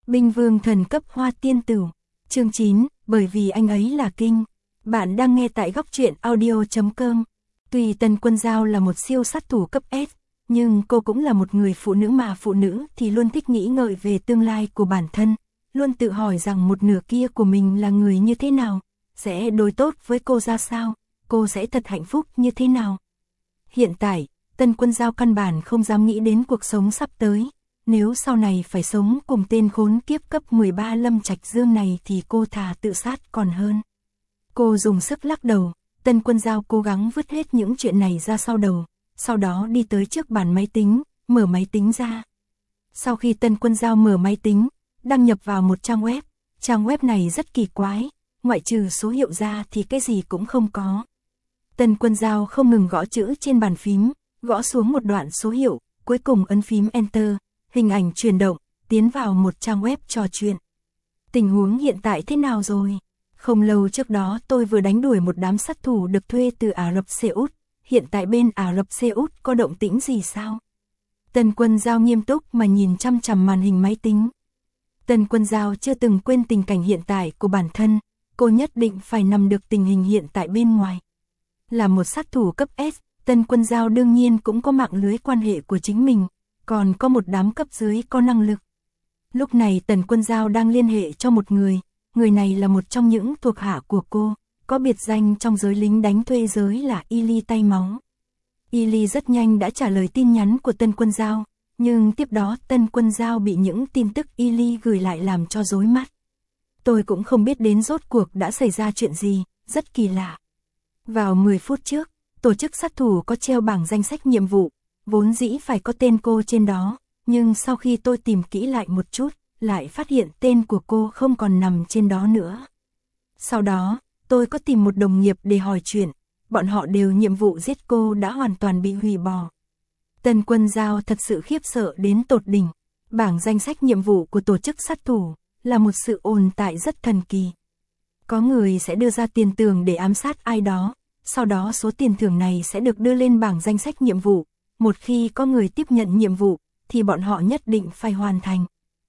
Binh vương thần cấp hoa tiên tử. Chương 9, bởi vì anh ấy là kinh. Bạn đang nghe tại góc truyện audio.com. Tuy Tân Quân Giao là một siêu sát thủ cấp S, nhưng cô cũng là một người phụ nữ mà phụ nữ thì luôn thích nghĩ ngợi về tương lai của bản thân, luôn tự hỏi rằng một nửa kia của mình là người như thế nào, sẽ đối tốt với cô ra sao, cô sẽ thật hạnh phúc như thế nào. Hiện tại, Tân Quân Giao căn bản không dám nghĩ đến cuộc sống sắp tới. Nếu sau này phải sống cùng tên khốn kiếp cấp 13 Lâm Trạch Dương này thì cô thà tự sát còn hơn. Cô dùng sức lắc đầu, Tân Quân Giao cố gắng vứt hết những chuyện này ra sau đầu, sau đó đi tới trước bàn máy tính, mở máy tính ra. Sau khi Tân Quân Giao mở máy tính, đăng nhập vào một trang web này rất kỳ quái, ngoại trừ số hiệu ra thì cái gì cũng không có. Tân Quân Giao không ngừng gõ chữ trên bàn phím, gõ xuống một đoạn số hiệu, cuối cùng ấn phím Enter, hình ảnh chuyển động, tiến vào một trang web trò chuyện. Tình huống hiện tại thế nào rồi? Không lâu trước đó tôi vừa đánh đuổi một đám sát thủ được thuê từ Ả Rập Xê Út, hiện tại bên Ả Rập Xê Út có động tĩnh gì sao? Tân Quân Giao nghiêm túc mà nhìn chăm chằm màn hình máy tính. Tân Quân Giao chưa từng quên tình cảnh hiện tại của bản thân, cô nhất định phải nắm được tình hình hiện tại bên ngoài. Là một sát thủ cấp S, Tân Quân Giao đương nhiên cũng có mạng lưới quan hệ của chính mình, còn có một đám cấp dưới có năng lực. Lúc này Tân Quân Giao đang liên hệ cho một người này là một trong những thuộc hạ của cô, có biệt danh trong giới lính đánh thuê giới là Ili tay máu. Ili rất nhanh đã trả lời tin nhắn của Tân Quân Giao, nhưng tiếp đó Tân Quân Giao bị những tin tức Ili gửi lại làm cho rối mắt. Tôi cũng không biết đến rốt cuộc đã xảy ra chuyện gì, rất kỳ lạ. Vào 10 phút trước, tổ chức sát thủ có treo bảng danh sách nhiệm vụ, vốn dĩ phải có tên cô trên đó, nhưng sau khi tôi tìm kỹ lại một chút, lại phát hiện tên của cô không còn nằm trên đó nữa. Sau đó, tôi có tìm một đồng nghiệp để hỏi chuyện, bọn họ đều nhiệm vụ giết cô đã hoàn toàn bị hủy bỏ. Tân Quân Giao thật sự khiếp sợ đến tột đỉnh. Bảng danh sách nhiệm vụ của tổ chức sát thủ là một sự tồn tại rất thần kỳ. Có người sẽ đưa ra tiền thưởng để ám sát ai đó, sau đó số tiền thưởng này sẽ được đưa lên bảng danh sách nhiệm vụ. Một khi có người tiếp nhận nhiệm vụ, thì bọn họ nhất định phải hoàn thành.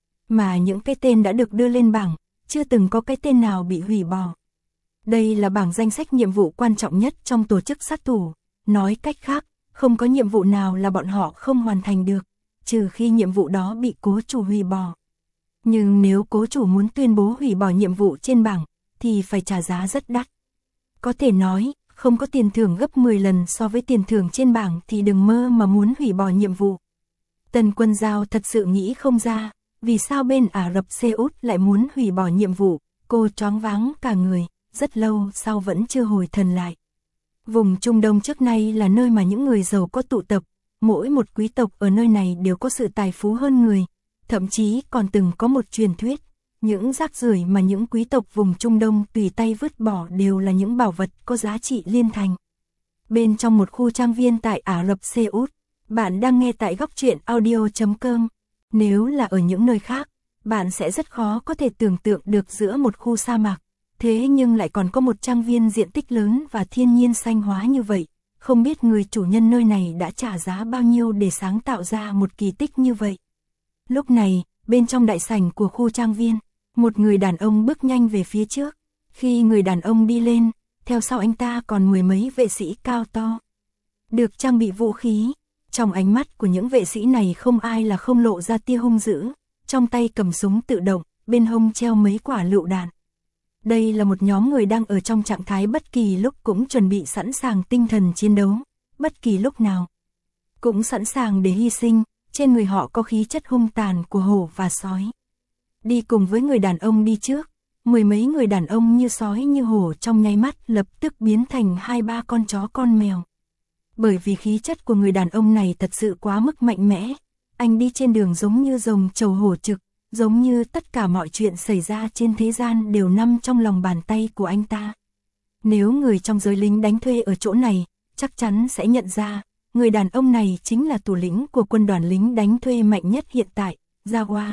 Mà những cái tên đã được đưa lên bảng, chưa từng có cái tên nào bị hủy bỏ. Đây là bảng danh sách nhiệm vụ quan trọng nhất trong tổ chức sát thủ. Nói cách khác, không có nhiệm vụ nào là bọn họ không hoàn thành được, trừ khi nhiệm vụ đó bị cố chủ hủy bỏ. Nhưng nếu cố chủ muốn tuyên bố hủy bỏ nhiệm vụ trên bảng, thì phải trả giá rất đắt. Có thể nói, không có tiền thưởng gấp 10 lần so với tiền thưởng trên bảng thì đừng mơ mà muốn hủy bỏ nhiệm vụ. Tân Quân Giao thật sự nghĩ không ra, vì sao bên Ả Rập Xê Út lại muốn hủy bỏ nhiệm vụ, cô choáng váng cả người, rất lâu sau vẫn chưa hồi thần lại. Vùng Trung Đông trước nay là nơi mà những người giàu có tụ tập, mỗi một quý tộc ở nơi này đều có sự tài phú hơn người, thậm chí còn từng có một truyền thuyết, những rác rưởi mà những quý tộc vùng Trung Đông tùy tay vứt bỏ đều là những bảo vật có giá trị liên thành. Bên trong một khu trang viên tại Ả Rập Xê Út, bạn đang nghe tại góc truyện audio.com. Nếu là ở những nơi khác, bạn sẽ rất khó có thể tưởng tượng được giữa một khu sa mạc, thế nhưng lại còn có một trang viên diện tích lớn và thiên nhiên xanh hóa như vậy. Không biết người chủ nhân nơi này đã trả giá bao nhiêu để sáng tạo ra một kỳ tích như vậy. Lúc này, bên trong đại sảnh của khu trang viên, một người đàn ông bước nhanh về phía trước. Khi người đàn ông đi lên, theo sau anh ta còn mười mấy vệ sĩ cao to, được trang bị vũ khí. Trong ánh mắt của những vệ sĩ này không ai là không lộ ra tia hung dữ, trong tay cầm súng tự động, bên hông treo mấy quả lựu đạn. Đây là một nhóm người đang ở trong trạng thái bất kỳ lúc cũng chuẩn bị sẵn sàng tinh thần chiến đấu, bất kỳ lúc nào cũng sẵn sàng để hy sinh, trên người họ có khí chất hung tàn của hổ và sói. Đi cùng với người đàn ông đi trước, mười mấy người đàn ông như sói như hổ trong nháy mắt lập tức biến thành 2-3 con chó con mèo. Bởi vì khí chất của người đàn ông này thật sự quá mức mạnh mẽ, anh đi trên đường giống như rồng trầu hổ trực, giống như tất cả mọi chuyện xảy ra trên thế gian đều nằm trong lòng bàn tay của anh ta. Nếu người trong giới lính đánh thuê ở chỗ này, chắc chắn sẽ nhận ra, người đàn ông này chính là thủ lĩnh của quân đoàn lính đánh thuê mạnh nhất hiện tại, Dawa.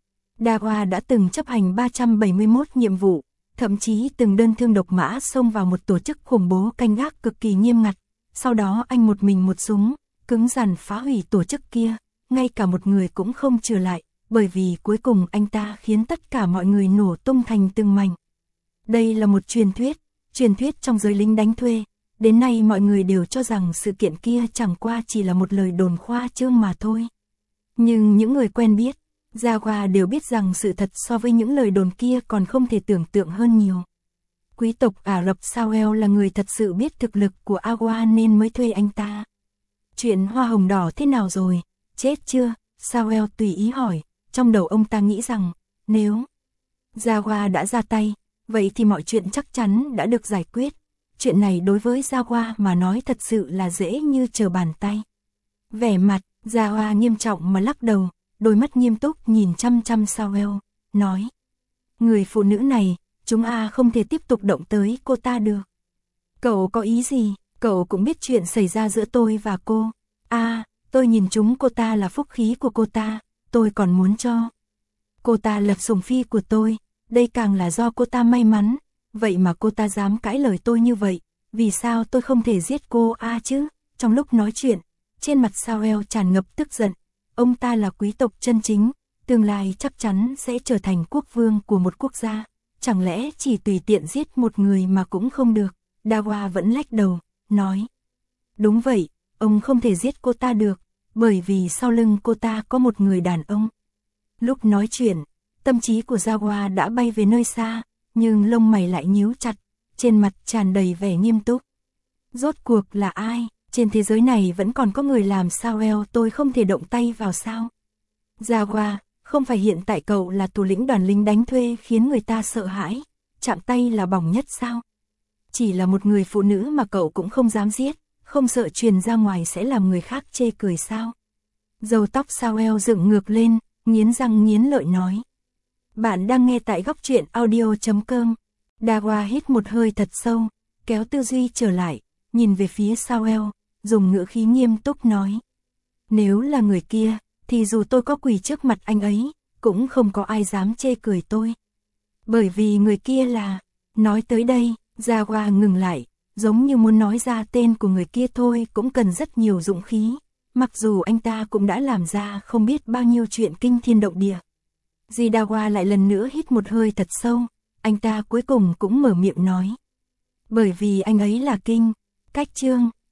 Dawa đã từng chấp hành 371 nhiệm vụ, thậm chí từng đơn thương độc mã xông vào một tổ chức khủng bố canh gác cực kỳ nghiêm ngặt. Sau đó anh một mình một súng, cứng rắn phá hủy tổ chức kia, ngay cả một người cũng không trừ lại, bởi vì cuối cùng anh ta khiến tất cả mọi người nổ tung thành từng mảnh. Đây là một truyền thuyết trong giới lính đánh thuê, đến nay mọi người đều cho rằng sự kiện kia chẳng qua chỉ là một lời đồn khoa trương mà thôi. Nhưng những người quen biết, Jaguar đều biết rằng sự thật so với những lời đồn kia còn không thể tưởng tượng hơn nhiều. Quý tộc Ả Rập Sao là người thật sự biết thực lực của Agua nên mới thuê anh ta. Chuyện hoa hồng đỏ thế nào rồi, chết chưa? Sao tùy ý hỏi, trong đầu ông ta nghĩ rằng, nếu Jaguar đã ra tay, vậy thì mọi chuyện chắc chắn đã được giải quyết. Chuyện này đối với Jaguar mà nói thật sự là dễ như trở bàn tay. Vẻ mặt, Jaguar nghiêm trọng mà lắc đầu, đôi mắt nghiêm túc nhìn chăm chăm Sao, nói. Người phụ nữ này, chúng không thể tiếp tục động tới cô ta được. Cậu có ý gì? Cậu cũng biết chuyện xảy ra giữa tôi và cô. Tôi nhìn chúng cô ta là phúc khí của cô ta, tôi còn muốn cho cô ta lập sủng phi của tôi, đây càng là do cô ta may mắn, vậy mà cô ta dám cãi lời tôi như vậy, vì sao tôi không thể giết cô chứ? Trong lúc nói chuyện, trên mặt Sao tràn ngập tức giận, ông ta là quý tộc chân chính, tương lai chắc chắn sẽ trở thành quốc vương của một quốc gia, chẳng lẽ chỉ tùy tiện giết một người mà cũng không được? Dawa vẫn lắc đầu, nói. Đúng vậy, ông không thể giết cô ta được, bởi vì sau lưng cô ta có một người đàn ông. Lúc nói chuyện, tâm trí của Jaguar đã bay về nơi xa, nhưng lông mày lại nhíu chặt, trên mặt tràn đầy vẻ nghiêm túc. Rốt cuộc là ai? Trên thế giới này vẫn còn có người làm sao tôi không thể động tay vào sao? Jaguar, không phải hiện tại cậu là thủ lĩnh đoàn lính đánh thuê khiến người ta sợ hãi, chạm tay là bỏng nhất sao? Chỉ là một người phụ nữ mà cậu cũng không dám giết, không sợ truyền ra ngoài sẽ làm người khác chê cười sao? Râu tóc Sao dựng ngược lên, nghiến răng nghiến lợi nói. Bạn đang nghe tại góc truyện audio.com. Dawa hít một hơi thật sâu, kéo tư duy trở lại, nhìn về phía Sao, dùng ngữ khí nghiêm túc nói. Nếu là người kia, thì dù tôi có quỳ trước mặt anh ấy, cũng không có ai dám chê cười tôi. Bởi vì người kia là... Nói tới đây, Jaguar ngừng lại, giống như muốn nói ra tên của người kia thôi cũng cần rất nhiều dũng khí. Mặc dù anh ta cũng đã làm ra không biết bao nhiêu chuyện kinh thiên động địa. Jidawa lại lần nữa hít một hơi thật sâu, anh ta cuối cùng cũng mở miệng nói. Bởi vì anh ấy là King, Cách Trương,